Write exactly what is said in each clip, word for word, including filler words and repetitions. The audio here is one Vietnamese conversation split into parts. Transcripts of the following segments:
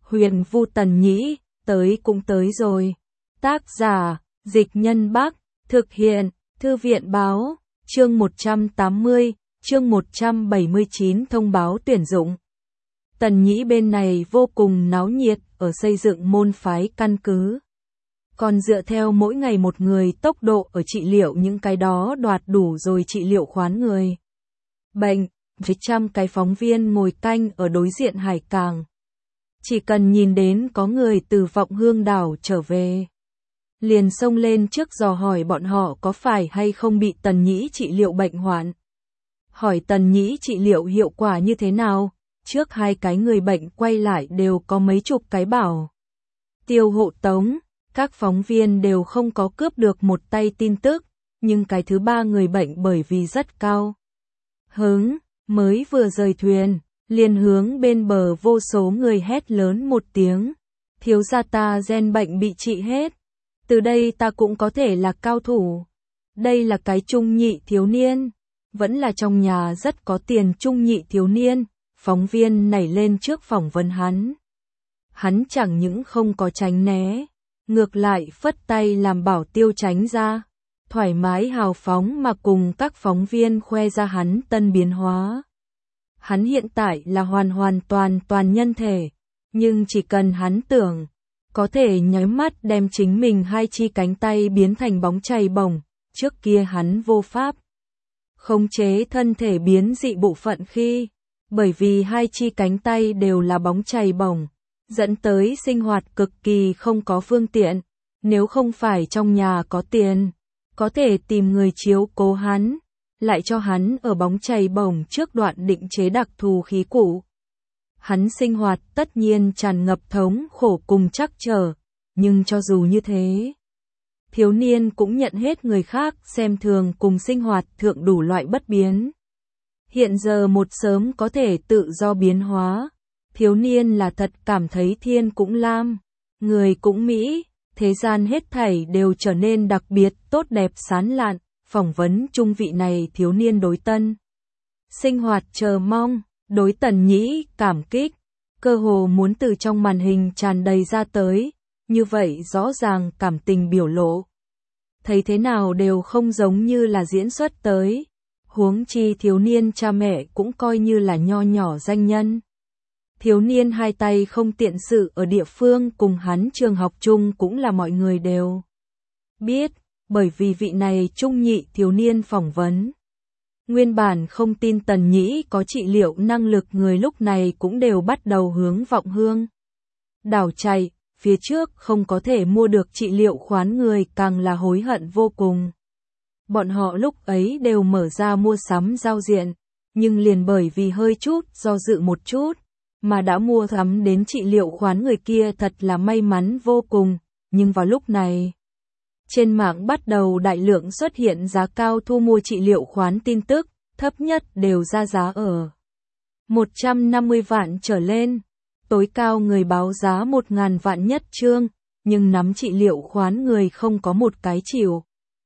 Huyền Vu Tần Nhĩ, tới cũng tới rồi. Tác giả, Dịch Nhân Bắc, thực hiện, Thư viện Báo, chương một trăm tám mươi, chương một trăm bảy mươi chín thông báo tuyển dụng. Tần Nhĩ bên này vô cùng náo nhiệt ở xây dựng môn phái căn cứ. Còn dựa theo mỗi ngày một người tốc độ ở trị liệu những cái đó đoạt đủ rồi trị liệu khoán người bệnh, với trăm cái phóng viên ngồi canh ở đối diện hải cảng. Chỉ cần nhìn đến có người từ Vọng Hương đảo trở về, liền xông lên trước dò hỏi bọn họ có phải hay không bị Tần Nhĩ trị liệu bệnh hoạn. Hỏi Tần Nhĩ trị liệu hiệu quả như thế nào, trước hai cái người bệnh quay lại đều có mấy chục cái bảo tiêu hộ tống, các phóng viên đều không có cướp được một tay tin tức, nhưng cái thứ ba người bệnh bởi vì rất cao hứng, mới vừa rời thuyền, liền hướng bên bờ vô số người hét lớn một tiếng. Thiếu gia ta gen bệnh bị trị hết. Từ đây ta cũng có thể là cao thủ. Đây là cái trung nhị thiếu niên. Vẫn là trong nhà rất có tiền trung nhị thiếu niên. Phóng viên nảy lên trước phỏng vấn hắn. Hắn chẳng những không có tránh né. Ngược lại phất tay làm bảo tiêu tránh ra. Thoải mái hào phóng mà cùng các phóng viên khoe ra hắn tân biến hóa. Hắn hiện tại là hoàn hoàn toàn toàn nhân thể, nhưng chỉ cần hắn tưởng, có thể nháy mắt đem chính mình hai chi cánh tay biến thành bóng chày bổng, trước kia hắn vô pháp khống chế thân thể biến dị bộ phận khi, bởi vì hai chi cánh tay đều là bóng chày bổng, dẫn tới sinh hoạt cực kỳ không có phương tiện, nếu không phải trong nhà có tiền, có thể tìm người chiếu cố hắn. Lại cho hắn ở bóng chày bổng trước đoạn định chế đặc thù khí cụ. Hắn sinh hoạt tất nhiên tràn ngập thống khổ cùng trắc trở, nhưng cho dù như thế, thiếu niên cũng nhận hết người khác xem thường cùng sinh hoạt thượng đủ loại bất biến. Hiện giờ một sớm có thể tự do biến hóa, thiếu niên là thật cảm thấy thiên cũng lam, người cũng mỹ, thế gian hết thảy đều trở nên đặc biệt tốt đẹp sáng lạn. Phỏng vấn trung vị này thiếu niên đối tân sinh hoạt chờ mong, đối Tần Nhĩ cảm kích, cơ hồ muốn từ trong màn hình tràn đầy ra tới, như vậy rõ ràng cảm tình biểu lộ. Thấy thế nào đều không giống như là diễn xuất tới, huống chi thiếu niên cha mẹ cũng coi như là nho nhỏ danh nhân. Thiếu niên hai tay không tiện sự ở địa phương cùng hắn trường học chung cũng là mọi người đều biết. Bởi vì vị này trung nhị thiếu niên phỏng vấn. Nguyên bản không tin Tần Nhĩ có trị liệu năng lực người lúc này cũng đều bắt đầu hướng Vọng Hương đảo chạy, phía trước không có thể mua được trị liệu khoán người càng là hối hận vô cùng. Bọn họ lúc ấy đều mở ra mua sắm giao diện, nhưng liền bởi vì hơi chút do dự một chút, mà đã mua sắm đến trị liệu khoán người kia thật là may mắn vô cùng, nhưng vào lúc này trên mạng bắt đầu đại lượng xuất hiện giá cao thu mua trị liệu khoán tin tức, thấp nhất đều ra giá ở một trăm năm mươi vạn trở lên, tối cao người báo giá một nghìn vạn nhất chương, nhưng nắm trị liệu khoán người không có một cái chịu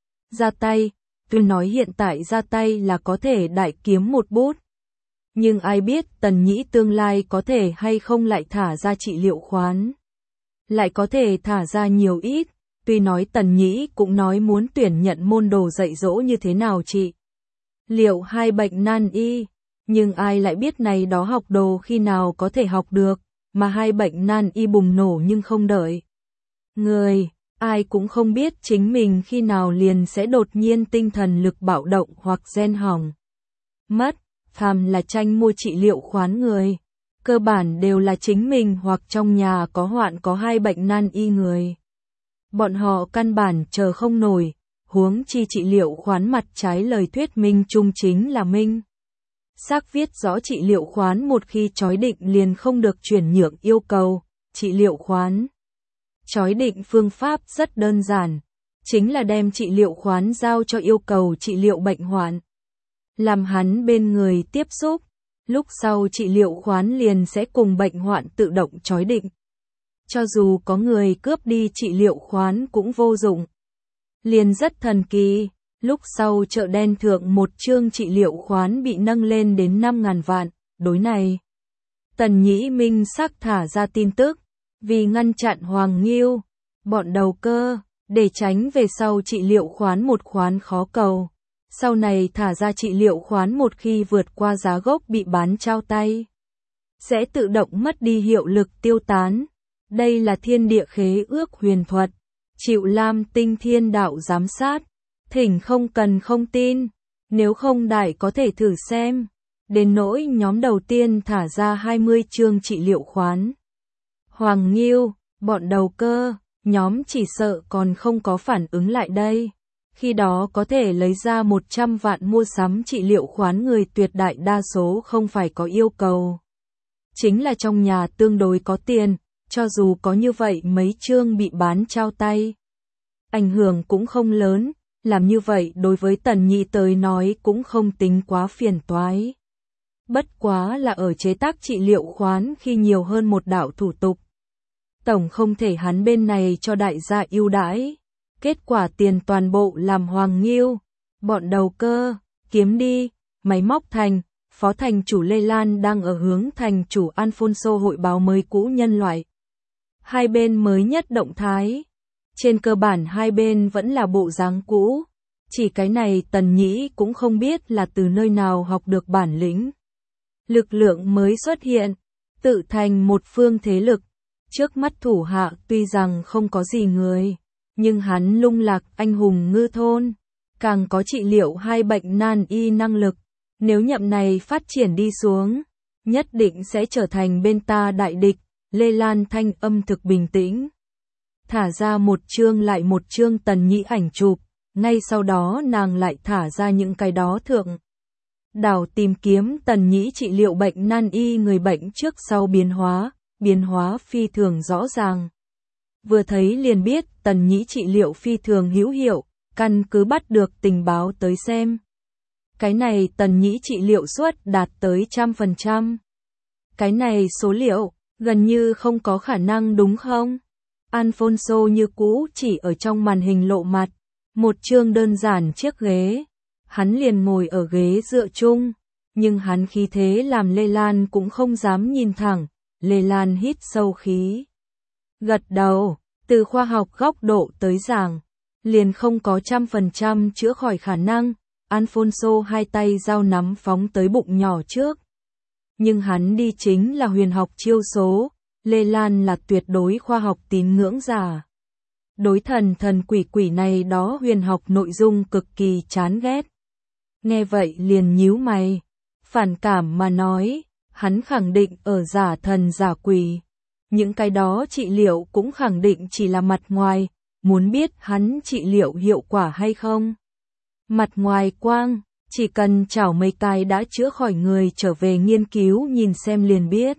ra tay, tôi nói hiện tại ra tay là có thể đại kiếm một bút. Nhưng ai biết Tần Nhĩ tương lai có thể hay không lại thả ra trị liệu khoán, lại có thể thả ra nhiều ít. Tuy nói Tần Nhĩ cũng nói muốn tuyển nhận môn đồ dạy dỗ như thế nào trị liệu hai bệnh nan y, nhưng ai lại biết này đó học đồ khi nào có thể học được, mà hai bệnh nan y bùng nổ nhưng không đợi người, ai cũng không biết chính mình khi nào liền sẽ đột nhiên tinh thần lực bạo động hoặc gen hỏng mất. Phàm là tranh mua trị liệu khoán người, cơ bản đều là chính mình hoặc trong nhà có hoạn có hai bệnh nan y người. Bọn họ căn bản chờ không nổi, huống chi trị liệu khoán mặt trái lời thuyết minh chung chính là minh xác viết rõ trị liệu khoán một khi chói định liền không được chuyển nhượng yêu cầu. Trị liệu khoán chói định phương pháp rất đơn giản, chính là đem trị liệu khoán giao cho yêu cầu trị liệu bệnh hoạn, làm hắn bên người tiếp xúc, lúc sau trị liệu khoán liền sẽ cùng bệnh hoạn tự động chói định. Cho dù có người cướp đi trị liệu khoán cũng vô dụng. Liền rất thần kỳ, lúc sau chợ đen thượng một chương trị liệu khoán bị nâng lên đến năm nghìn vạn, đối này. Tần Nhĩ minh xác thả ra tin tức, Vì ngăn chặn Hoàng Nghiêu, bọn đầu cơ, để tránh về sau trị liệu khoán một khoán khó cầu. Sau này thả ra trị liệu khoán một khi vượt qua giá gốc bị bán trao tay, sẽ tự động mất đi hiệu lực tiêu tán. Đây là thiên địa khế ước huyền thuật, chịu Lam Tinh Thiên Đạo giám sát. Thỉnh không cần không tin, nếu không đại có thể thử xem. Đến nỗi nhóm đầu tiên thả ra hai mươi chương trị liệu khoán. Hoàng Nghiêu, bọn đầu cơ, nhóm chỉ sợ còn không có phản ứng lại đây. Khi đó có thể lấy ra một trăm vạn mua sắm trị liệu khoán, người tuyệt đại đa số không phải có yêu cầu. Chính là trong nhà tương đối có tiền, cho dù có như vậy mấy chương bị bán trao tay. Ảnh hưởng cũng không lớn, làm như vậy đối với Tần Nhĩ tới nói cũng không tính quá phiền toái. Bất quá là ở chế tác trị liệu khoán khi nhiều hơn một đạo thủ tục. Tổng không thể hắn bên này cho đại gia ưu đãi. Kết quả tiền toàn bộ làm Hoàng Nghiêu, bọn đầu cơ, kiếm đi. Máy móc thành, phó thành chủ Lê Lan đang ở hướng thành chủ Alfonso hội báo mới cũ nhân loại. Hai bên mới nhất động thái. Trên cơ bản hai bên vẫn là bộ dáng cũ. Chỉ cái này Tần Nhĩ cũng không biết là từ nơi nào học được bản lĩnh. Lực lượng mới xuất hiện, tự thành một phương thế lực. Trước mắt thủ hạ tuy rằng không có gì người, nhưng hắn lung lạc anh hùng ngư thôn, càng có trị liệu hai bệnh nan y năng lực. Nếu nhậm này phát triển đi xuống, nhất định sẽ trở thành bên ta đại địch. Lê Lan thanh âm thực bình tĩnh. Thả ra một chương lại một chương Tần Nhĩ ảnh chụp, ngay sau đó nàng lại thả ra những cái đó thượng. Đảo tìm kiếm Tần Nhĩ trị liệu bệnh nan y người bệnh trước sau biến hóa, biến hóa phi thường rõ ràng. Vừa thấy liền biết Tần Nhĩ trị liệu phi thường hữu hiệu, căn cứ bắt được tình báo tới xem. Cái này Tần Nhĩ trị liệu suất đạt tới trăm phần trăm. Cái này số liệu, gần như không có khả năng đúng không? Alfonso như cũ chỉ ở trong màn hình lộ mặt, một chương đơn giản chiếc ghế. Hắn liền ngồi ở ghế dựa chung, nhưng hắn khí thế làm Lê Lan cũng không dám nhìn thẳng. Lê Lan hít sâu khí, gật đầu, từ khoa học góc độ tới giảng, liền không có trăm phần trăm chữa khỏi khả năng. Alfonso hai tay dao nắm phóng tới bụng nhỏ trước. Nhưng hắn đi chính là huyền học chiêu số, Lê Lan là tuyệt đối khoa học tín ngưỡng giả. Đối thần thần quỷ quỷ này đó huyền học nội dung cực kỳ chán ghét. Nghe vậy liền nhíu mày, phản cảm mà nói, hắn khẳng định ở giả thần giả quỷ. Những cái đó trị liệu cũng khẳng định chỉ là mặt ngoài, muốn biết hắn trị liệu hiệu quả hay không. Mặt ngoài quang, chỉ cần chảo mấy cái đã chữa khỏi người trở về nghiên cứu nhìn xem liền biết.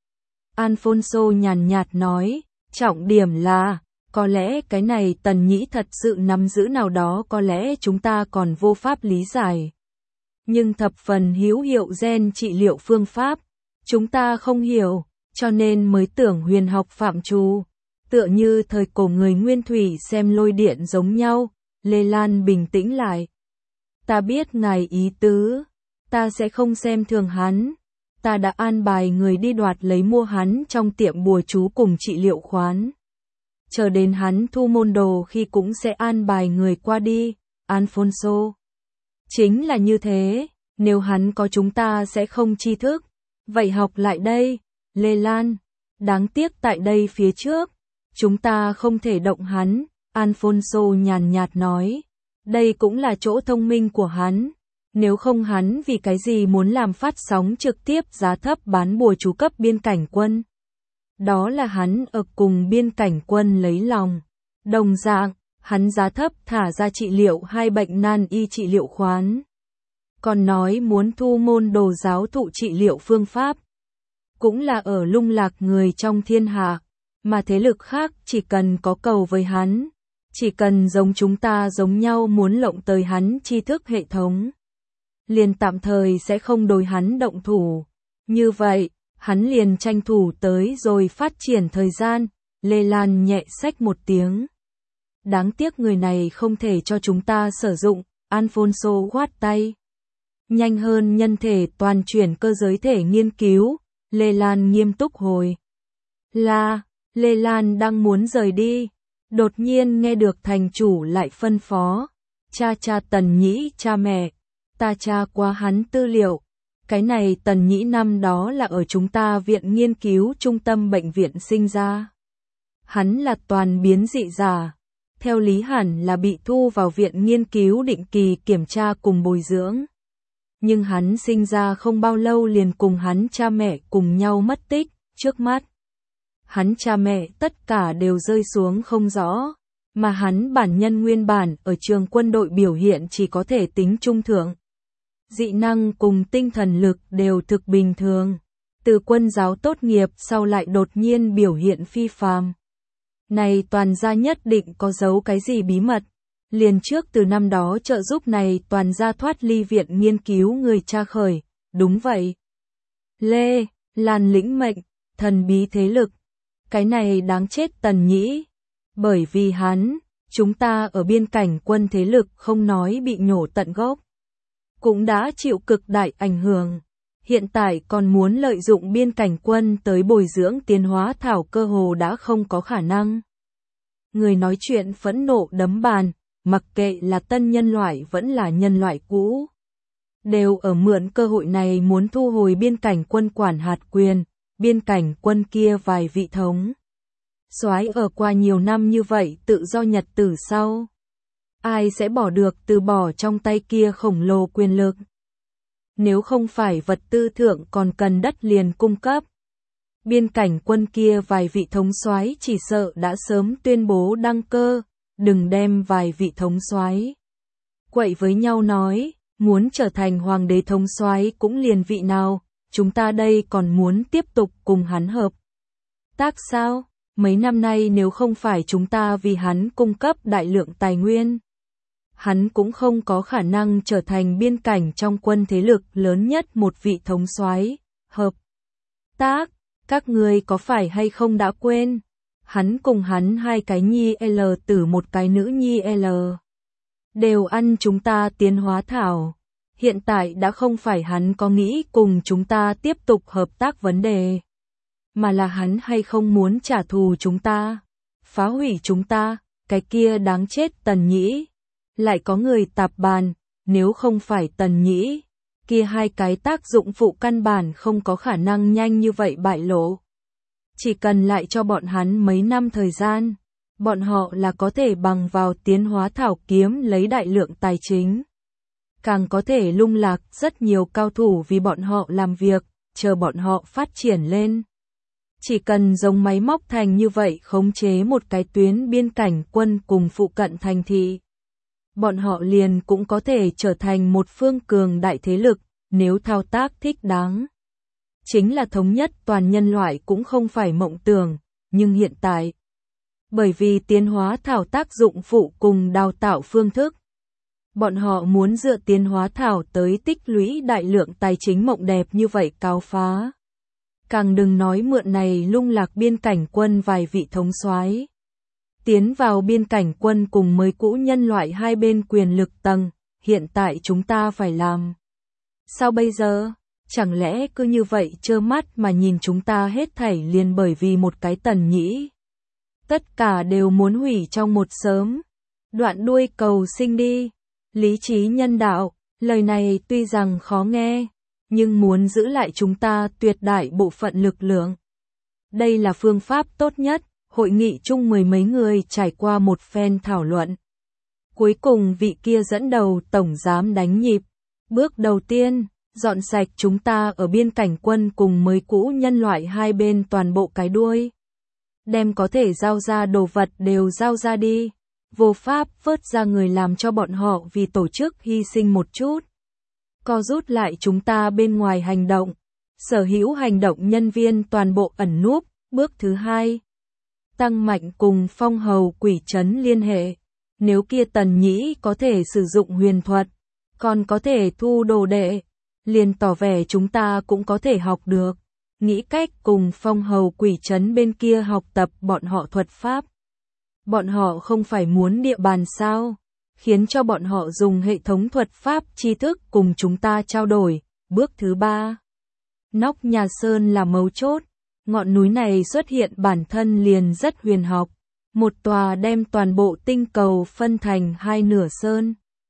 Alfonso nhàn nhạt nói, trọng điểm là, có lẽ cái này Tần Nhĩ thật sự nắm giữ nào đó, có lẽ chúng ta còn vô pháp lý giải. Nhưng thập phần hữu hiệu gen trị liệu phương pháp, chúng ta không hiểu, cho nên mới tưởng huyền học phạm trù. Tựa như thời cổ người Nguyên Thủy xem lôi điện giống nhau. Lê Lan bình tĩnh lại. Ta biết ngài ý tứ, ta sẽ không xem thường hắn. Ta đã an bài người đi đoạt lấy mua hắn trong tiệm bùa chú cùng trị liệu khoán. Chờ đến hắn thu môn đồ khi cũng sẽ an bài người qua đi. Alfonso, chính là như thế, nếu hắn có chúng ta sẽ không tri thức. Vậy học lại đây, Lê Lan, đáng tiếc tại đây phía trước, chúng ta không thể động hắn. Alfonso nhàn nhạt nói, đây cũng là chỗ thông minh của hắn. Nếu không hắn vì cái gì muốn làm phát sóng trực tiếp giá thấp bán bùa chú cấp biên cảnh quân. Đó là hắn ở cùng biên cảnh quân lấy lòng. Đồng dạng, hắn giá thấp thả ra trị liệu hai bệnh nan y trị liệu khoán. Còn nói muốn thu môn đồ giáo thụ trị liệu phương pháp. Cũng là ở lung lạc người trong thiên hạ, mà thế lực khác chỉ cần có cầu với hắn. Chỉ cần giống chúng ta giống nhau muốn lộng tới hắn tri thức hệ thống. Liền tạm thời sẽ không đối hắn động thủ. Như vậy, hắn liền tranh thủ tới rồi phát triển thời gian. Lê Lan nhẹ xách một tiếng. Đáng tiếc người này không thể cho chúng ta sử dụng. Alfonso quát tay. Nhanh hơn nhân thể toàn chuyển cơ giới thể nghiên cứu. Lê Lan nghiêm túc hồi. Là, Lê Lan đang muốn rời đi, đột nhiên nghe được thành chủ lại phân phó. Cha cha Tần Nhĩ cha mẹ, ta tra qua hắn tư liệu. Cái này Tần Nhĩ năm đó là ở chúng ta viện nghiên cứu trung tâm bệnh viện sinh ra. Hắn là toàn biến dị giả. Theo lý hẳn là bị thu vào viện nghiên cứu định kỳ kiểm tra cùng bồi dưỡng. Nhưng hắn sinh ra không bao lâu liền cùng hắn cha mẹ cùng nhau mất tích, trước mắt. Hắn cha mẹ tất cả đều rơi xuống không rõ, mà hắn bản nhân nguyên bản ở trường quân đội biểu hiện chỉ có thể tính trung thượng. Dị năng cùng tinh thần lực đều thực bình thường, từ quân giáo tốt nghiệp sau lại đột nhiên biểu hiện phi phàm. Này toàn gia nhất định có giấu cái gì bí mật, liền trước từ năm đó trợ giúp này toàn gia thoát ly viện nghiên cứu người cha khởi, đúng vậy. Lê Lan lĩnh mệnh, thần bí thế lực, cái này đáng chết Tần Nhĩ, bởi vì hắn, chúng ta ở biên cảnh quân thế lực không nói bị nhổ tận gốc, cũng đã chịu cực đại ảnh hưởng, hiện tại còn muốn lợi dụng biên cảnh quân tới bồi dưỡng tiến hóa thảo cơ hồ đã không có khả năng. Người nói chuyện phẫn nộ đấm bàn, mặc kệ là tân nhân loại vẫn là nhân loại cũ, đều ở mượn cơ hội này muốn thu hồi biên cảnh quân quản hạt quyền, biên cảnh quân kia vài vị thống soái ở qua nhiều năm như vậy tự do nhật tử sau. Ai sẽ bỏ được từ bỏ trong tay kia khổng lồ quyền lực? Nếu không phải vật tư thượng còn cần đất liền cung cấp. Biên cảnh quân kia vài vị thống soái chỉ sợ đã sớm tuyên bố đăng cơ, đừng đem vài vị thống soái quậy với nhau nói, muốn trở thành hoàng đế thống soái cũng liền vị nào, chúng ta đây còn muốn tiếp tục cùng hắn hợp tác sao? Mấy năm nay nếu không phải chúng ta vì hắn cung cấp đại lượng tài nguyên, hắn cũng không có khả năng trở thành biên cảnh trong quân thế lực lớn nhất một vị thống soái. Hợp tác, các ngươi có phải hay không đã quên? Hắn cùng hắn hai cái nhi L tử một cái nữ nhi L. Đều ăn chúng ta tiến hóa thảo. Hiện tại đã không phải hắn có nghĩ cùng chúng ta tiếp tục hợp tác vấn đề, mà là hắn hay không muốn trả thù chúng ta, phá hủy chúng ta, cái kia đáng chết Tần Nhĩ. Lại có người tạp bàn, nếu không phải Tần Nhĩ, kia hai cái tác dụng phụ căn bản không có khả năng nhanh như vậy bại lộ. Chỉ cần lại cho bọn hắn mấy năm thời gian, bọn họ là có thể bằng vào tiến hóa thảo kiếm lấy đại lượng tài chính. Càng có thể lung lạc rất nhiều cao thủ vì bọn họ làm việc, chờ bọn họ phát triển lên. Chỉ cần giống máy móc thành như vậy khống chế một cái tuyến biên cảnh quân cùng phụ cận thành thị, bọn họ liền cũng có thể trở thành một phương cường đại thế lực, nếu thao tác thích đáng. Chính là thống nhất toàn nhân loại cũng không phải mộng tưởng, nhưng hiện tại, bởi vì tiến hóa thảo tác dụng phụ cùng đào tạo phương thức, bọn họ muốn dựa tiến hóa thảo tới tích lũy đại lượng tài chính mộng đẹp như vậy cáo phá. Càng đừng nói mượn này lung lạc biên cảnh quân vài vị thống soái. Tiến vào biên cảnh quân cùng mới cũ nhân loại hai bên quyền lực tầng, hiện tại chúng ta phải làm. Sao bây giờ? Chẳng lẽ cứ như vậy trơ mắt mà nhìn chúng ta hết thảy liền bởi vì một cái Tần Nhĩ? Tất cả đều muốn hủy trong một sớm. Đoạn đuôi cầu sinh đi. Lý trí nhân đạo, lời này tuy rằng khó nghe, nhưng muốn giữ lại chúng ta tuyệt đại bộ phận lực lượng. Đây là phương pháp tốt nhất. Hội nghị chung mười mấy người trải qua một phen thảo luận. Cuối cùng vị kia dẫn đầu tổng giám đánh nhịp. Bước đầu tiên, dọn sạch chúng ta ở biên cảnh quân cùng mới cũ nhân loại hai bên toàn bộ cái đuôi. Đem có thể giao ra đồ vật đều giao ra đi. Vô pháp vớt ra người làm cho bọn họ vì tổ chức hy sinh một chút. Co rút lại chúng ta bên ngoài hành động. Sở hữu hành động nhân viên toàn bộ ẩn núp. Bước thứ hai, tăng mạnh cùng phong hầu quỷ trấn liên hệ. Nếu kia Tần Nhĩ có thể sử dụng huyền thuật, còn có thể thu đồ đệ, liền tỏ vẻ chúng ta cũng có thể học được. Nghĩ cách cùng phong hầu quỷ trấn bên kia học tập bọn họ thuật pháp. Bọn họ không phải muốn địa bàn sao? Khiến cho bọn họ dùng hệ thống thuật pháp tri thức cùng chúng ta trao đổi. Bước thứ ba, nóc nhà sơn là mấu chốt. Ngọn núi này xuất hiện bản thân liền rất huyền học, một tòa đem toàn bộ tinh cầu phân thành hai nửa sơn.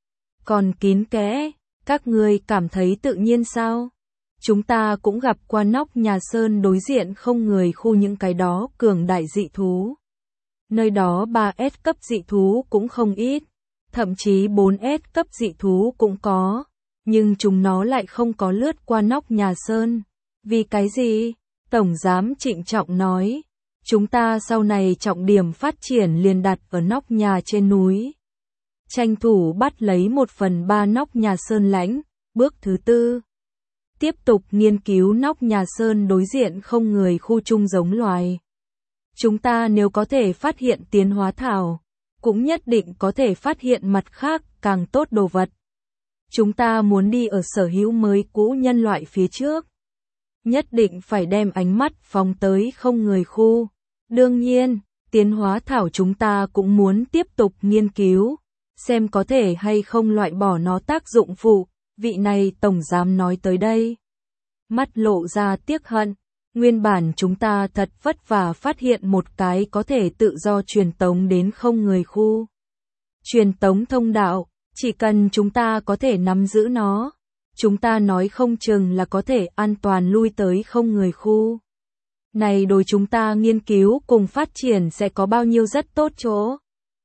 Còn kín kẽ, các ngươi cảm thấy tự nhiên sao? Chúng ta cũng gặp qua nóc nhà sơn đối diện không người khu những cái đó cường đại dị thú. Nơi đó ba S cấp dị thú cũng không ít, thậm chí bốn S cấp dị thú cũng có, nhưng chúng nó lại không có lướt qua nóc nhà sơn. Vì cái gì? Tổng giám trịnh trọng nói, chúng ta sau này trọng điểm phát triển liền đặt ở nóc nhà trên núi. Tranh thủ bắt lấy một phần ba nóc nhà sơn lãnh, bước thứ tư. Tiếp tục nghiên cứu nóc nhà sơn đối diện không người khu chung giống loài. Chúng ta nếu có thể phát hiện tiến hóa thảo, cũng nhất định có thể phát hiện mặt khác càng tốt đồ vật. Chúng ta muốn đi ở sở hữu mới cũ nhân loại phía trước. Nhất định phải đem ánh mắt phóng tới không người khu. Đương nhiên, tiến hóa thảo chúng ta cũng muốn tiếp tục nghiên cứu, xem có thể hay không loại bỏ nó tác dụng phụ. Vị này tổng giám nói tới đây, mắt lộ ra tiếc hận. Nguyên bản chúng ta thật vất vả phát hiện một cái có thể tự do truyền tống đến không người khu. Truyền tống thông đạo, chỉ cần chúng ta có thể nắm giữ nó, chúng ta nói không chừng là có thể an toàn lui tới không người khu. Này đối chúng ta nghiên cứu cùng phát triển sẽ có bao nhiêu rất tốt chỗ.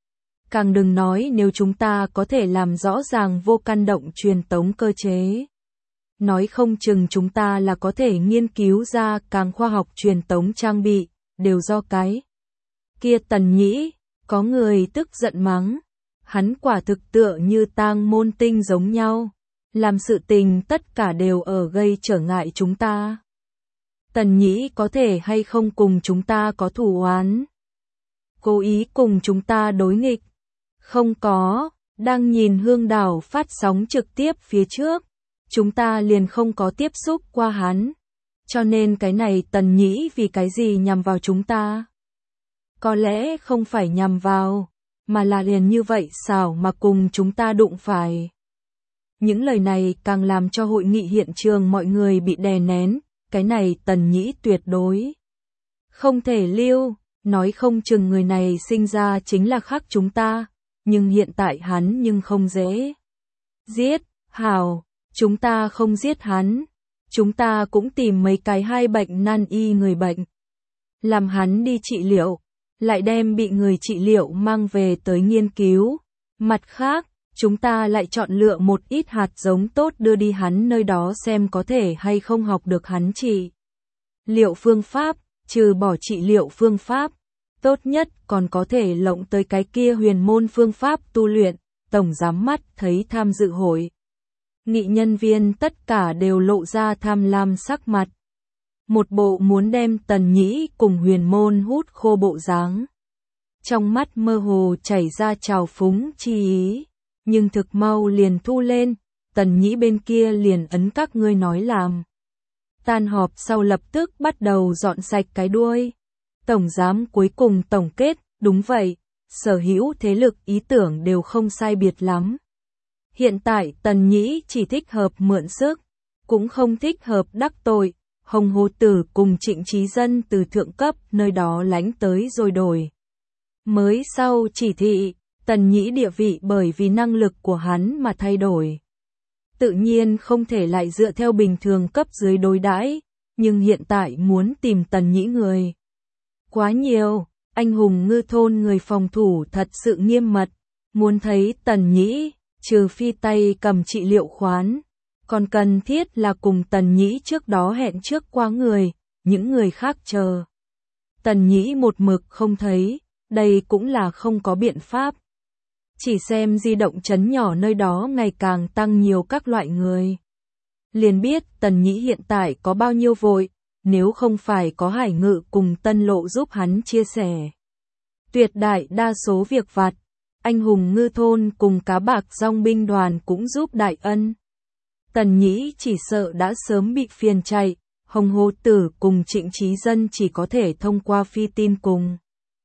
Càng đừng nói nếu chúng ta có thể làm rõ ràng vô căn động truyền tống cơ chế. Nói không chừng chúng ta là có thể nghiên cứu ra càng khoa học truyền tống trang bị, đều do cái kia Tần Nhĩ. Có người tức giận mắng, hắn quả thực tựa như tang môn tinh giống nhau, làm sự tình tất cả đều ở gây trở ngại chúng ta. Tần Nhĩ có thể hay không cùng chúng ta có thù oán, cố ý cùng chúng ta đối nghịch? Không có, đang nhìn Hương Đảo phát sóng trực tiếp phía trước, chúng ta liền không có tiếp xúc qua hắn. Cho nên cái này Tần Nhĩ vì cái gì nhằm vào chúng ta? Có lẽ không phải nhằm vào, mà là liền như vậy xảo mà cùng chúng ta đụng phải. Những lời này càng làm cho hội nghị hiện trường mọi người bị đè nén, cái này Tần Nhĩ tuyệt đối không thể lưu, nói không chừng người này sinh ra chính là khác chúng ta, nhưng hiện tại hắn nhưng không dễ giết. Hảo, chúng ta không giết hắn, chúng ta cũng tìm mấy cái hai bệnh nan y người bệnh, làm hắn đi trị liệu, lại đem bị người trị liệu mang về tới nghiên cứu. Mặt khác, chúng ta lại chọn lựa một ít hạt giống tốt đưa đi hắn nơi đó xem có thể hay không học được hắn trị liệu phương pháp, trừ bỏ trị liệu phương pháp, tốt nhất còn có thể lộng tới cái kia huyền môn phương pháp tu luyện. Tổng giám mắt thấy tham dự hội nghị nhân viên tất cả đều lộ ra tham lam sắc mặt. Một bộ muốn đem Tần Nhĩ cùng huyền môn hút khô bộ dáng. Trong mắt mơ hồ chảy ra trào phúng chi ý, nhưng thực mau liền thu lên, Tần Nhĩ bên kia liền ấn các ngươi nói làm. Tan họp sau lập tức bắt đầu dọn sạch cái đuôi. Tổng giám cuối cùng tổng kết, đúng vậy, sở hữu thế lực ý tưởng đều không sai biệt lắm. Hiện tại Tần Nhĩ chỉ thích hợp mượn sức, cũng không thích hợp đắc tội. Hồng Hồ Tử cùng Trịnh Trí Dân từ thượng cấp nơi đó lánh tới rồi đổi. Mới sau chỉ thị, Tần Nhĩ địa vị bởi vì năng lực của hắn mà thay đổi. Tự nhiên không thể lại dựa theo bình thường cấp dưới đối đãi, nhưng hiện tại muốn tìm Tần Nhĩ người quá nhiều, anh hùng ngư thôn người phòng thủ thật sự nghiêm mật, muốn thấy Tần Nhĩ, trừ phi tay cầm trị liệu khoán, còn cần thiết là cùng Tần Nhĩ trước đó hẹn trước qua người, những người khác chờ. Tần Nhĩ một mực không thấy, đây cũng là không có biện pháp. Chỉ xem di động trấn nhỏ nơi đó ngày càng tăng nhiều các loại người. Liền biết Tần Nhĩ hiện tại có bao nhiêu vội, nếu không phải có Hải Ngự cùng Tân Lộ giúp hắn chia sẻ. Tuyệt đại đa số việc vặt, anh hùng ngư thôn cùng cá bạc dòng binh đoàn cũng giúp đại ân. Tần Nhĩ chỉ sợ đã sớm bị phiền chạy, Hồng Hồ Tử cùng Trịnh Trí Dân chỉ có thể thông qua phi tin cùng.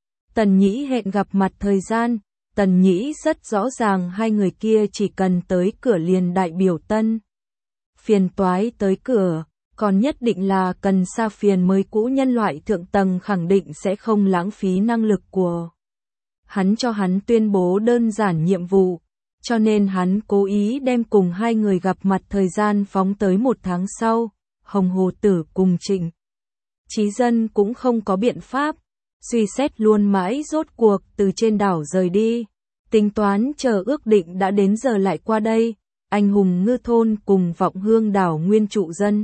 Tần Nhĩ hẹn gặp mặt thời gian, Tần Nhĩ rất rõ ràng hai người kia chỉ cần tới cửa liền đại biểu Tân. Phiền toái tới cửa, còn nhất định là cần xa phiền mới cũ nhân loại thượng tầng khẳng định sẽ không lãng phí năng lực của hắn cho hắn tuyên bố đơn giản nhiệm vụ, cho nên hắn cố ý đem cùng hai người gặp mặt thời gian phóng tới một tháng sau. Hồng Hồ Tử cùng Trịnh Chí Dân cũng không có biện pháp, suy xét luôn mãi rốt cuộc từ trên đảo rời đi, tính toán chờ ước định đã đến giờ lại qua đây. Anh hùng ngư thôn cùng Vọng Hương đảo nguyên trụ dân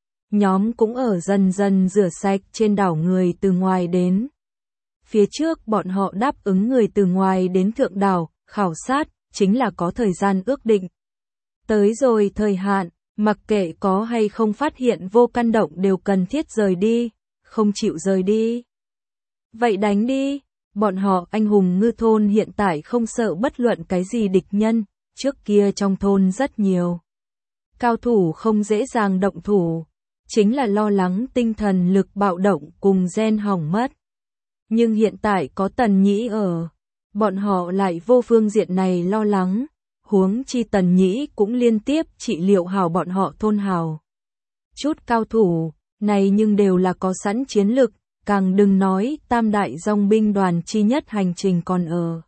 nhóm cũng ở dần dần rửa sạch trên đảo người từ ngoài đến. Phía trước bọn họ đáp ứng người từ ngoài đến thượng đảo khảo sát, chính là có thời gian ước định. Tới rồi thời hạn, mặc kệ có hay không phát hiện vô căn động đều cần thiết rời đi, không chịu rời đi. Vậy đánh đi, bọn họ anh hùng ngư thôn hiện tại không sợ bất luận cái gì địch nhân, trước kia trong thôn rất nhiều cao thủ không dễ dàng động thủ, chính là lo lắng tinh thần lực bạo động cùng gen hỏng mất. Nhưng hiện tại có Tần Nhĩ ở, bọn họ lại vô phương diện này lo lắng, huống chi Tần Nhĩ cũng liên tiếp trị liệu hảo bọn họ thôn hào. Chút cao thủ, này nhưng đều là có sẵn chiến lực, càng đừng nói tam đại dòng binh đoàn chi nhất hành trình còn ở.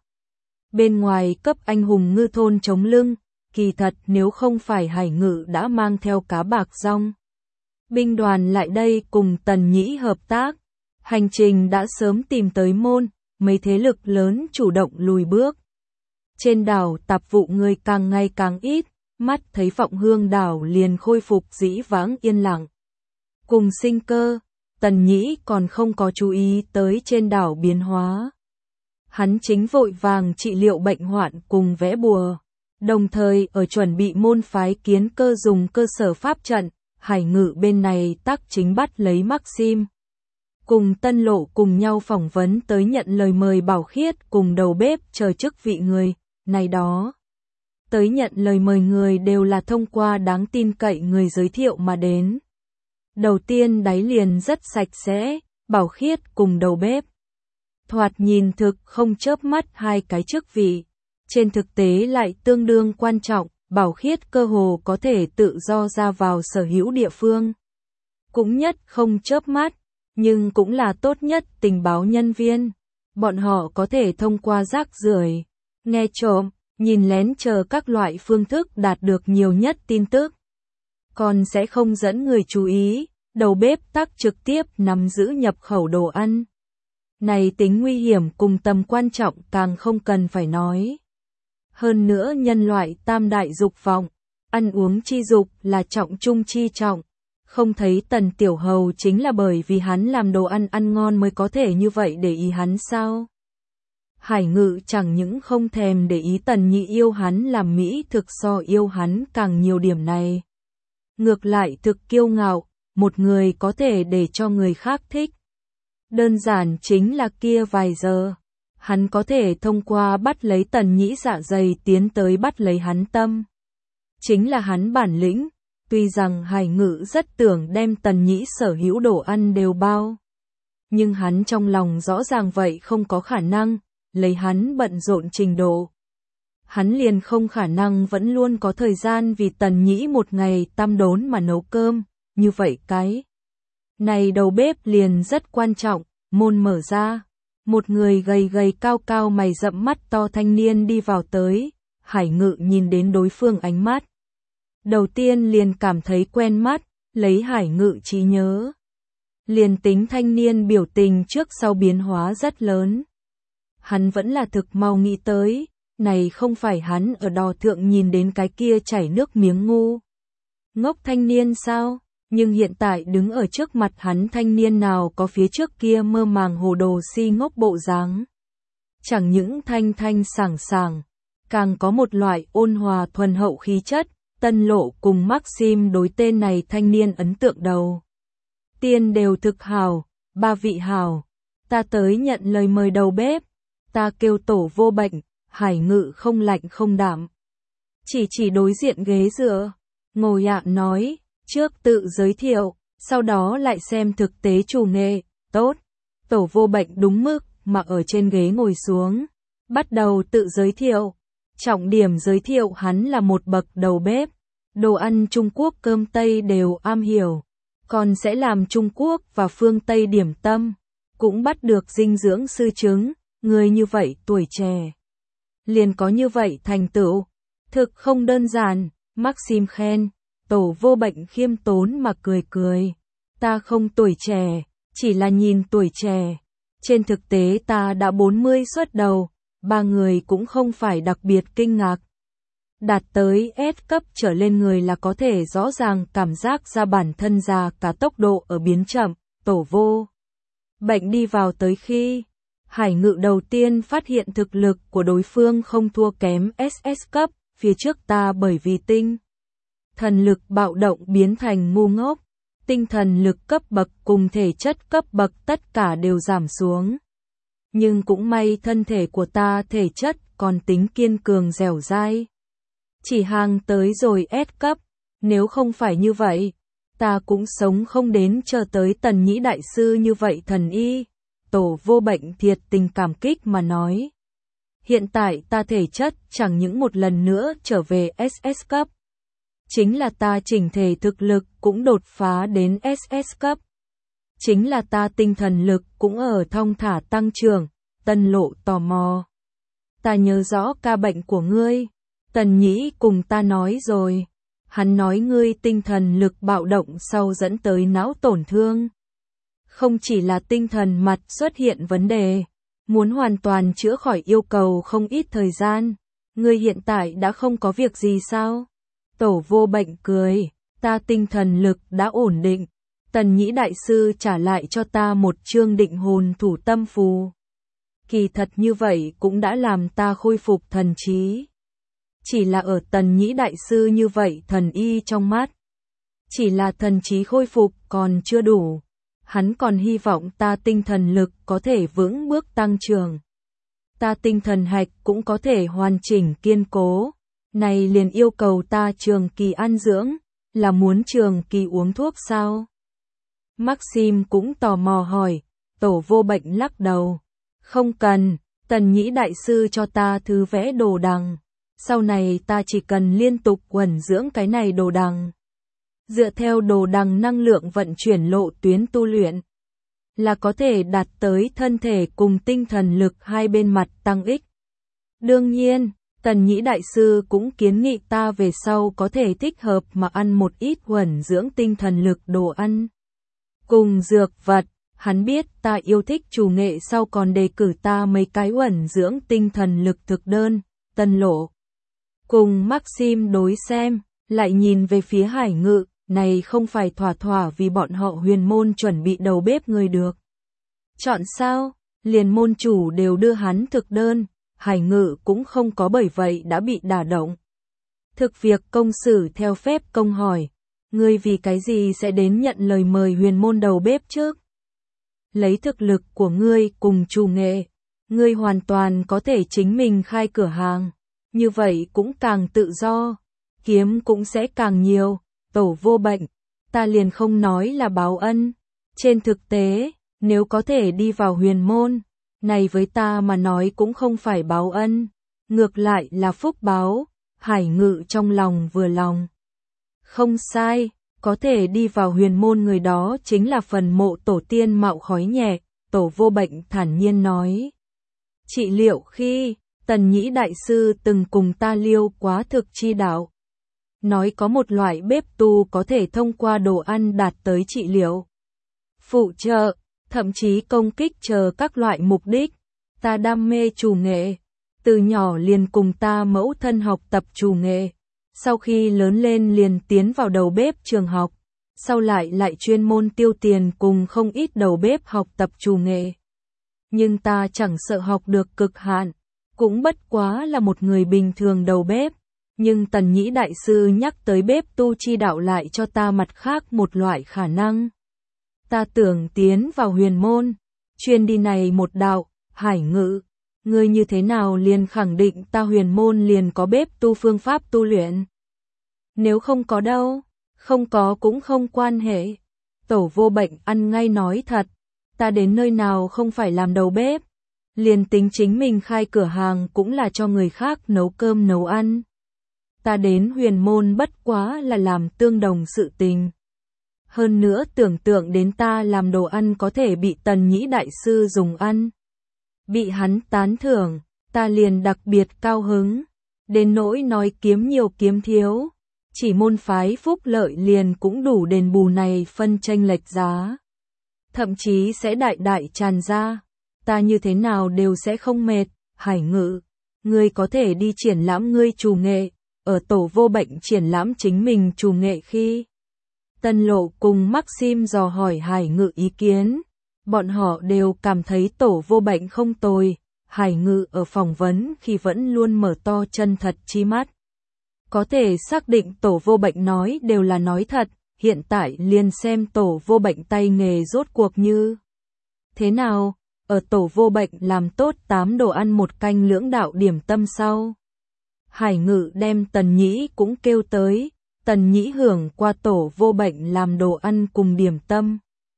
Bên ngoài cấp anh hùng ngư thôn chống lưng, kỳ thật nếu không phải Hải Ngự đã mang theo cá bạc rong binh đoàn lại đây cùng Tần Nhĩ hợp tác, hành trình đã sớm tìm tới môn, mấy thế lực lớn chủ động lùi bước. Trên đảo tạp vụ người càng ngày càng ít, mắt thấy Vọng Hương đảo liền khôi phục dĩ vãng yên lặng. Cùng sinh cơ, Tần Nhĩ còn không có chú ý tới trên đảo biến hóa. Hắn chính vội vàng trị liệu bệnh hoạn cùng vẽ bùa, đồng thời ở chuẩn bị môn phái kiến cơ dùng cơ sở pháp trận. Hải Ngự bên này tác chính bắt lấy Maxim. Cùng Tân Lộ cùng nhau phỏng vấn tới nhận lời mời Bảo Khiết cùng đầu bếp chờ chức vị người, này đó. Tới nhận lời mời người đều là thông qua đáng tin cậy người giới thiệu mà đến. Đầu tiên đáy liền rất sạch sẽ, Bảo Khiết cùng đầu bếp. Thoạt nhìn thực không chớp mắt hai cái chức vị, trên thực tế lại tương đương quan trọng. Bảo Khiết cơ hồ có thể tự do ra vào sở hữu địa phương. Cũng nhất không chớp mắt, nhưng cũng là tốt nhất tình báo nhân viên. Bọn họ có thể thông qua rác rưởi, nghe trộm, nhìn lén chờ các loại phương thức đạt được nhiều nhất tin tức. Còn sẽ không dẫn người chú ý, đầu bếp tác trực tiếp nắm giữ nhập khẩu đồ ăn. Này tính nguy hiểm cùng tầm quan trọng càng không cần phải nói. Hơn nữa nhân loại tam đại dục vọng, ăn uống chi dục là trọng trung chi trọng, không thấy Tần Tiểu Hầu chính là bởi vì hắn làm đồ ăn ăn ngon mới có thể như vậy để ý hắn sao? Hải Ngự chẳng những không thèm để ý Tần Nhĩ yêu hắn làm mỹ thực so yêu hắn càng nhiều điểm này. Ngược lại thực kiêu ngạo, một người có thể để cho người khác thích. Đơn giản chính là kia vài giờ. Hắn có thể thông qua bắt lấy Tần Nhĩ dạ dày tiến tới bắt lấy hắn tâm. Chính là hắn bản lĩnh, tuy rằng Hải Ngự rất tưởng đem Tần Nhĩ sở hữu đồ ăn đều bao. Nhưng hắn trong lòng rõ ràng vậy không có khả năng, lấy hắn bận rộn trình độ. Hắn liền không khả năng vẫn luôn có thời gian vì Tần Nhĩ một ngày tam đốn mà nấu cơm, như vậy cái. Này đầu bếp liền rất quan trọng, môn mở ra. Một người gầy gầy cao cao mày rậm mắt to thanh niên đi vào tới, Hải Ngự nhìn đến đối phương ánh mắt. Đầu tiên liền cảm thấy quen mắt, lấy Hải Ngự trí nhớ. Liền tính thanh niên biểu tình trước sau biến hóa rất lớn. Hắn vẫn là thực mau nghĩ tới, này không phải hắn ở đò thượng nhìn đến cái kia chảy nước miếng ngu. Ngốc thanh niên sao? Nhưng hiện tại đứng ở trước mặt hắn thanh niên nào có phía trước kia mơ màng hồ đồ si ngốc bộ dáng. Chẳng những thanh thanh sảng sảng, càng có một loại ôn hòa thuần hậu khí chất, Tân Lộ cùng Maxim đối tên này thanh niên ấn tượng đầu. Tiên đều thực hào, ba vị hào, ta tới nhận lời mời đầu bếp, ta kêu Tổ Vô Bệnh, Hải Ngự không lạnh không đạm. Chỉ chỉ đối diện ghế dựa, ngồi ạ nói. Trước tự giới thiệu, sau đó lại xem thực tế chủ nghệ, tốt. Tổ Vô Bệnh đúng mức, mà ở trên ghế ngồi xuống. Bắt đầu tự giới thiệu. Trọng điểm giới thiệu hắn là một bậc đầu bếp. Đồ ăn Trung Quốc cơm Tây đều am hiểu. còn sẽ làm Trung Quốc và phương Tây điểm tâm, cũng bắt được dinh dưỡng sư chứng, người như vậy tuổi trẻ. Liền có như vậy thành tựu, thực không đơn giản, Maxim khen, Tổ Vô Bệnh khiêm tốn mà cười cười. Ta không tuổi trẻ, chỉ là nhìn tuổi trẻ. Trên thực tế ta đã bốn mươi xuất đầu, ba người cũng không phải đặc biệt kinh ngạc. Đạt tới S cấp trở lên người là có thể rõ ràng cảm giác ra bản thân già cả tốc độ ở biến chậm, Tổ Vô Bệnh đi vào tới khi Hải Ngự đầu tiên phát hiện thực lực của đối phương không thua kém ét ét cấp, phía trước ta bởi vì tinh thần lực bạo động biến thành ngu ngốc, tinh thần lực cấp bậc cùng thể chất cấp bậc tất cả đều giảm xuống. Nhưng cũng may thân thể của ta thể chất còn tính kiên cường dẻo dai. Chỉ hàng tới rồi S cấp, nếu không phải như vậy, ta cũng sống không đến chờ tới Tần Nhĩ đại sư như vậy thần y. Tổ Vô Bệnh thiệt tình cảm kích mà nói. Hiện tại ta thể chất chẳng những một lần nữa trở về ét ét cấp. Chính là ta chỉnh thể thực lực cũng đột phá đến ét ét cấp. Chính là ta tinh thần lực cũng ở thong thả tăng trưởng. Tân Lộ tò mò. Ta nhớ rõ ca bệnh của ngươi. Tần Nhĩ cùng ta nói rồi. Hắn nói ngươi tinh thần lực bạo động sau dẫn tới não tổn thương. Không chỉ là tinh thần mặt xuất hiện vấn đề. Muốn hoàn toàn chữa khỏi yêu cầu không ít thời gian. Ngươi hiện tại đã không có việc gì sao? Tổ Vô Bệnh cười. Ta tinh thần lực đã ổn định. Tần Nhĩ đại sư trả lại cho ta một chương định hồn thủ tâm phù. Kỳ thật như vậy cũng đã làm ta khôi phục thần trí. Chỉ là ở Tần Nhĩ đại sư như vậy thần y trong mắt. Chỉ là thần trí khôi phục còn chưa đủ. Hắn còn hy vọng ta tinh thần lực có thể vững bước tăng trưởng. Ta tinh thần hạch cũng có thể hoàn chỉnh kiên cố. Này liền yêu cầu ta trường kỳ ăn dưỡng, là muốn trường kỳ uống thuốc sao? Maxim cũng tò mò hỏi, Tổ Vô Bệnh lắc đầu. Không cần, Tần Nhĩ đại sư cho ta thứ vẽ đồ đằng. Sau này ta chỉ cần liên tục uẩn dưỡng cái này đồ đằng. Dựa theo đồ đằng năng lượng vận chuyển lộ tuyến tu luyện, là có thể đạt tới thân thể cùng tinh thần lực hai bên mặt tăng ích. Đương nhiên, Tần Nhĩ đại sư cũng kiến nghị ta về sau có thể thích hợp mà ăn một ít uẩn dưỡng tinh thần lực đồ ăn. Cùng dược vật, hắn biết ta yêu thích chủ nghệ sau còn đề cử ta mấy cái uẩn dưỡng tinh thần lực thực đơn. Tân Lộ cùng Maxim đối xem, lại nhìn về phía Hải Ngự, này không phải thỏa thỏa vì bọn họ Huyền môn chuẩn bị đầu bếp người được. Chọn sao, liền môn chủ đều đưa hắn thực đơn, Hải Ngự cũng không có bởi vậy đã bị đả động. Thực việc công xử theo phép công hỏi, ngươi vì cái gì sẽ đến nhận lời mời Huyền môn đầu bếp trước? Lấy thực lực của ngươi cùng chủ nghệ, ngươi hoàn toàn có thể chính mình khai cửa hàng, như vậy cũng càng tự do, kiếm cũng sẽ càng nhiều. Tổ Vô Bệnh, ta liền không nói là báo ân. Trên thực tế, nếu có thể đi vào Huyền môn, này với ta mà nói cũng không phải báo ân, ngược lại là phúc báo. Hải Ngự trong lòng vừa lòng. Không sai, có thể đi vào Huyền môn người đó chính là phần mộ tổ tiên mạo khói nhẹ, Tổ Vô Bệnh thản nhiên nói. Trị liệu khi, Tần Nhĩ đại sư từng cùng ta liêu quá thực chi đạo. Nói có một loại bếp tu có thể thông qua đồ ăn đạt tới trị liệu, phụ trợ, thậm chí công kích chờ các loại mục đích. Ta đam mê chủ nghệ, từ nhỏ liền cùng ta mẫu thân học tập chủ nghệ. Sau khi lớn lên liền tiến vào đầu bếp trường học, sau lại lại chuyên môn tiêu tiền cùng không ít đầu bếp học tập chủ nghệ. Nhưng ta chẳng sợ học được cực hạn, cũng bất quá là một người bình thường đầu bếp. Nhưng Tần Nhĩ đại sư nhắc tới bếp tu chi đạo lại cho ta mặt khác một loại khả năng. Ta tưởng tiến vào Huyền môn, chuyên đi này một đạo. Hải Ngự, ngươi như thế nào liền khẳng định ta Huyền môn liền có bếp tu phương pháp tu luyện? Nếu không có đâu, không có cũng không quan hệ. Tổ Vô Bệnh ăn ngay nói thật, ta đến nơi nào không phải làm đầu bếp, liền tính chính mình khai cửa hàng cũng là cho người khác nấu cơm nấu ăn. Ta đến Huyền môn bất quá là làm tương đồng sự tình. Hơn nữa tưởng tượng đến ta làm đồ ăn có thể bị Tần Nhĩ đại sư dùng ăn. Bị hắn tán thưởng, ta liền đặc biệt cao hứng. Đến nỗi nói kiếm nhiều kiếm thiếu, chỉ môn phái phúc lợi liền cũng đủ đền bù này phân chênh lệch giá. Thậm chí sẽ đại đại tràn ra. Ta như thế nào đều sẽ không mệt. Hải Ngự, ngươi có thể đi triển lãm ngươi trù nghệ. Ở Tổ Vô Bệnh triển lãm chính mình trù nghệ khi Tân Lộ cùng Maxim dò hỏi Hải Ngự ý kiến. Bọn họ đều cảm thấy Tổ Vô Bệnh không tồi. Hải Ngự ở phỏng vấn khi vẫn luôn mở to chân thật chi mắt. Có thể xác định Tổ Vô Bệnh nói đều là nói thật. Hiện tại liền xem Tổ Vô Bệnh tay nghề rốt cuộc như thế nào. Ở Tổ Vô Bệnh làm tốt tám đồ ăn một canh lưỡng đạo điểm tâm sau. Hải Ngự đem Tần Nhĩ cũng kêu tới. Tần Nhĩ hưởng qua Tổ Vô Bệnh làm đồ ăn cùng điểm tâm.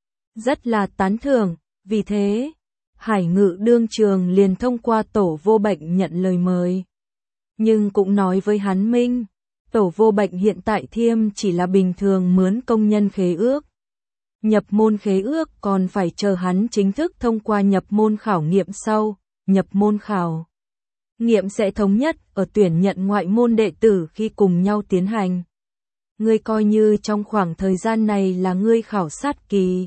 Rất là tán thưởng, vì thế, Hải Ngự đương trường liền thông qua Tổ Vô Bệnh nhận lời mời. Nhưng cũng nói với hắn minh, Tổ Vô Bệnh hiện tại thiêm chỉ là bình thường mướn công nhân khế ước. Nhập môn khế ước còn phải chờ hắn chính thức thông qua nhập môn khảo nghiệm sau, nhập môn khảo nghiệm sẽ thống nhất ở tuyển nhận ngoại môn đệ tử khi cùng nhau tiến hành. Ngươi coi như trong khoảng thời gian này là ngươi khảo sát kỳ.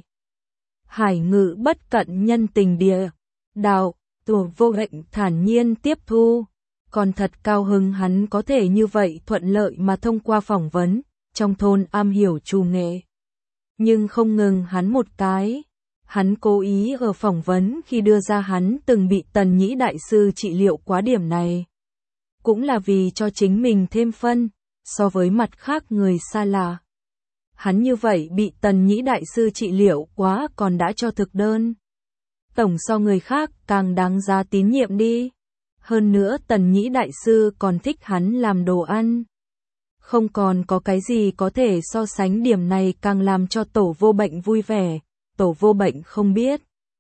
Hải Ngự bất cận nhân tình địa, đạo, Tổ Vô Bệnh thản nhiên tiếp thu. Còn thật cao hứng hắn có thể như vậy thuận lợi mà thông qua phỏng vấn, trong thôn am hiểu trù nghệ. Nhưng không ngừng hắn một cái, hắn cố ý ở phỏng vấn khi đưa ra hắn từng bị Tần Nhĩ đại sư trị liệu quá điểm này. Cũng là vì cho chính mình thêm phân, so với mặt khác người xa lạ. Hắn như vậy bị Tần Nhĩ đại sư trị liệu quá còn đã cho thực đơn. Tổng so người khác càng đáng giá tín nhiệm đi. Hơn nữa Tần Nhĩ đại sư còn thích hắn làm đồ ăn. Không còn có cái gì có thể so sánh điểm này càng làm cho Tổ Vô Bệnh vui vẻ. Tổ Vô Bệnh không biết.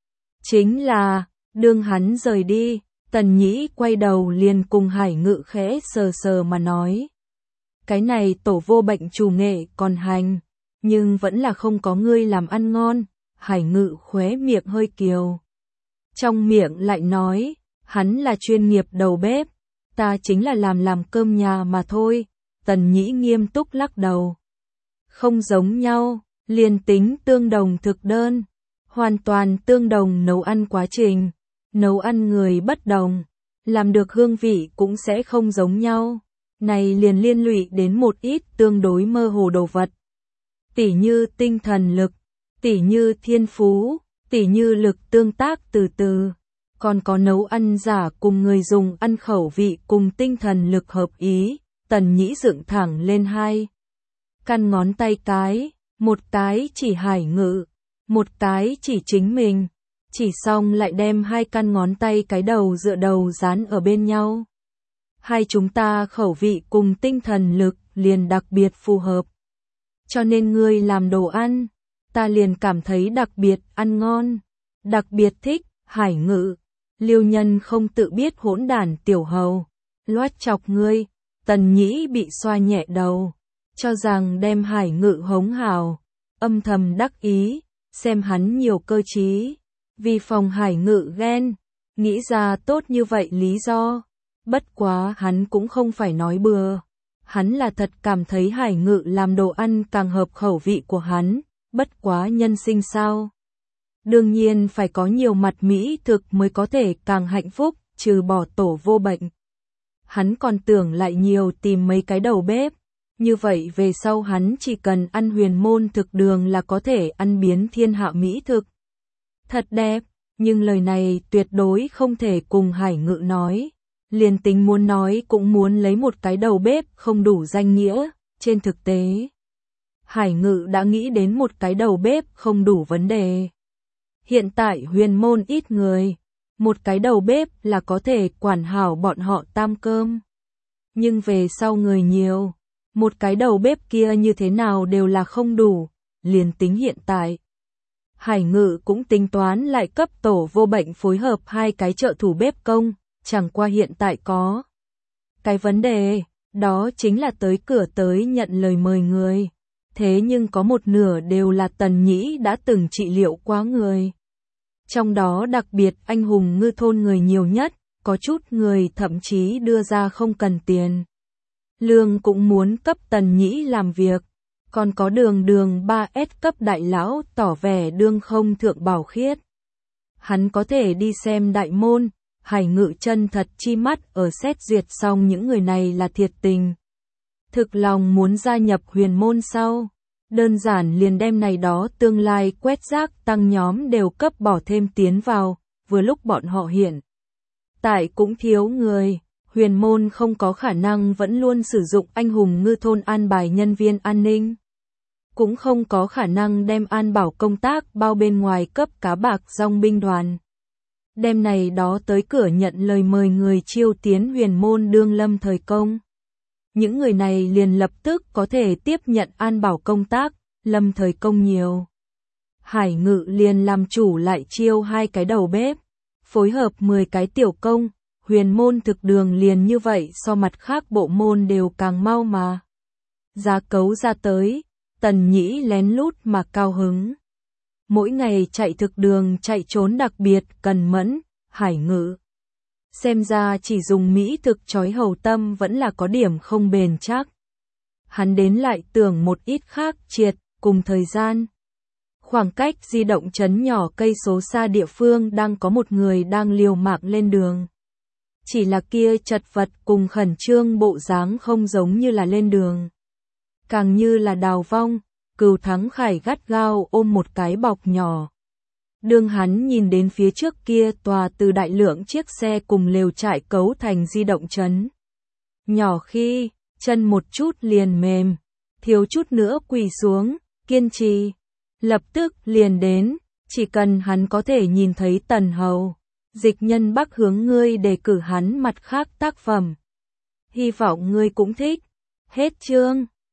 Chính là, đương hắn rời đi, Tần Nhĩ quay đầu liền cùng Hải Ngự khẽ sờ sờ mà nói. Cái này Tổ Vô Bệnh trù nghệ còn hành, nhưng vẫn là không có ngươi làm ăn ngon. Hải Ngự khóe miệng hơi kiều. Trong miệng lại nói, hắn là chuyên nghiệp đầu bếp, ta chính là làm làm cơm nhà mà thôi. Tần Nhĩ nghiêm túc lắc đầu. Không giống nhau, liền tính tương đồng thực đơn, hoàn toàn tương đồng nấu ăn quá trình, nấu ăn người bất đồng, làm được hương vị cũng sẽ không giống nhau. Này liền liên lụy đến một ít tương đối mơ hồ đồ vật. Tỉ như tinh thần lực, tỉ như thiên phú, tỉ như lực tương tác từ từ. Còn có nấu ăn giả cùng người dùng ăn khẩu vị cùng tinh thần lực hợp ý. Tần Nhĩ dựng thẳng lên hai căn ngón tay cái, một cái chỉ Hải Ngự, một cái chỉ chính mình, chỉ xong lại đem hai căn ngón tay cái đầu dựa đầu dán ở bên nhau. Hai chúng ta khẩu vị cùng tinh thần lực liền đặc biệt phù hợp. Cho nên ngươi làm đồ ăn, ta liền cảm thấy đặc biệt ăn ngon, đặc biệt thích. Hải Ngự, Liêu Nhân không tự biết hỗn đản tiểu hầu, loát chọc ngươi. Tần Nhĩ bị xoa nhẹ đầu, cho rằng đem Hải Ngự hống hào, âm thầm đắc ý, xem hắn nhiều cơ trí, vì phòng Hải Ngự ghen, nghĩ ra tốt như vậy lý do. Bất quá hắn cũng không phải nói bừa, hắn là thật cảm thấy Hải Ngự làm đồ ăn càng hợp khẩu vị của hắn, bất quá nhân sinh sao. Đương nhiên phải có nhiều mặt mỹ thực mới có thể càng hạnh phúc, trừ bỏ Tổ Vô Bệnh. Hắn còn tưởng lại nhiều tìm mấy cái đầu bếp, như vậy về sau hắn chỉ cần ăn huyền môn thực đường là có thể ăn biến thiên hạ mỹ thực. Thật đẹp, nhưng lời này tuyệt đối không thể cùng Hải Ngự nói, liền tính muốn nói cũng muốn lấy một cái đầu bếp không đủ danh nghĩa, trên thực tế. Hải Ngự đã nghĩ đến một cái đầu bếp không đủ vấn đề. Hiện tại huyền môn ít người. Một cái đầu bếp là có thể quản hảo bọn họ tam cơm. Nhưng về sau người nhiều, một cái đầu bếp kia như thế nào đều là không đủ, liền tính hiện tại. Hải Ngự cũng tính toán lại cấp Tổ Vô Bệnh phối hợp hai cái trợ thủ bếp công, chẳng qua hiện tại có. Cái vấn đề, đó chính là tới cửa tới nhận lời mời người. thế nhưng có một nửa đều là Tần Nhĩ đã từng trị liệu quá người. Trong đó đặc biệt anh hùng ngư thôn người nhiều nhất, có chút người thậm chí đưa ra không cần tiền. Lương cũng muốn cấp Tần Nhĩ làm việc, còn có đường đường ba S cấp đại lão tỏ vẻ đương không thượng bảo khiết. Hắn có thể đi xem đại môn, Hải Ngự chân thật chi mắt ở xét duyệt xong những người này là thiệt tình. Thực lòng muốn gia nhập huyền môn sau, đơn giản liền đem này đó tương lai quét rác tăng nhóm đều cấp bỏ thêm tiến vào, vừa lúc bọn họ hiện tại cũng thiếu người, huyền môn không có khả năng vẫn luôn sử dụng anh hùng ngư thôn an bài nhân viên an ninh. Cũng không có khả năng đem an bảo công tác bao bên ngoài cấp cá bạc dòng binh đoàn. Đem này đó tới cửa nhận lời mời người chiêu tiến huyền môn đương lâm thời công. Những người này liền lập tức có thể tiếp nhận an bảo công tác, lâm thời công nhiều. Hải Ngự liền làm chủ lại chiêu hai cái đầu bếp, phối hợp mười cái tiểu công, huyền môn thực đường liền như vậy so mặt khác bộ môn đều càng mau mà. Giá cấu ra tới, Tần Nhĩ lén lút mà cao hứng. Mỗi ngày chạy thực đường chạy trốn đặc biệt cần mẫn, Hải Ngự. Xem ra chỉ dùng mỹ thực trói hầu tâm vẫn là có điểm không bền chắc. Hắn đến lại tưởng một ít khác triệt, cùng thời gian. Khoảng cách di động trấn nhỏ cây số xa địa phương đang có một người đang liều mạng lên đường. Chỉ là kia chật vật cùng khẩn trương bộ dáng không giống như là lên đường. Càng như là đào vong, Cửu Thắng Khải gắt gao ôm một cái bọc nhỏ. Đương hắn nhìn đến phía trước kia tòa từ đại lượng chiếc xe cùng lều trại cấu thành di động trấn. Nhỏ khi, chân một chút liền mềm, thiếu chút nữa quỳ xuống, kiên trì. Lập tức liền đến, chỉ cần hắn có thể nhìn thấy Tần Hầu. Dịch Nhân Bắc hướng ngươi đề cử hắn mặt khác tác phẩm. Hy vọng ngươi cũng thích. Hết chương.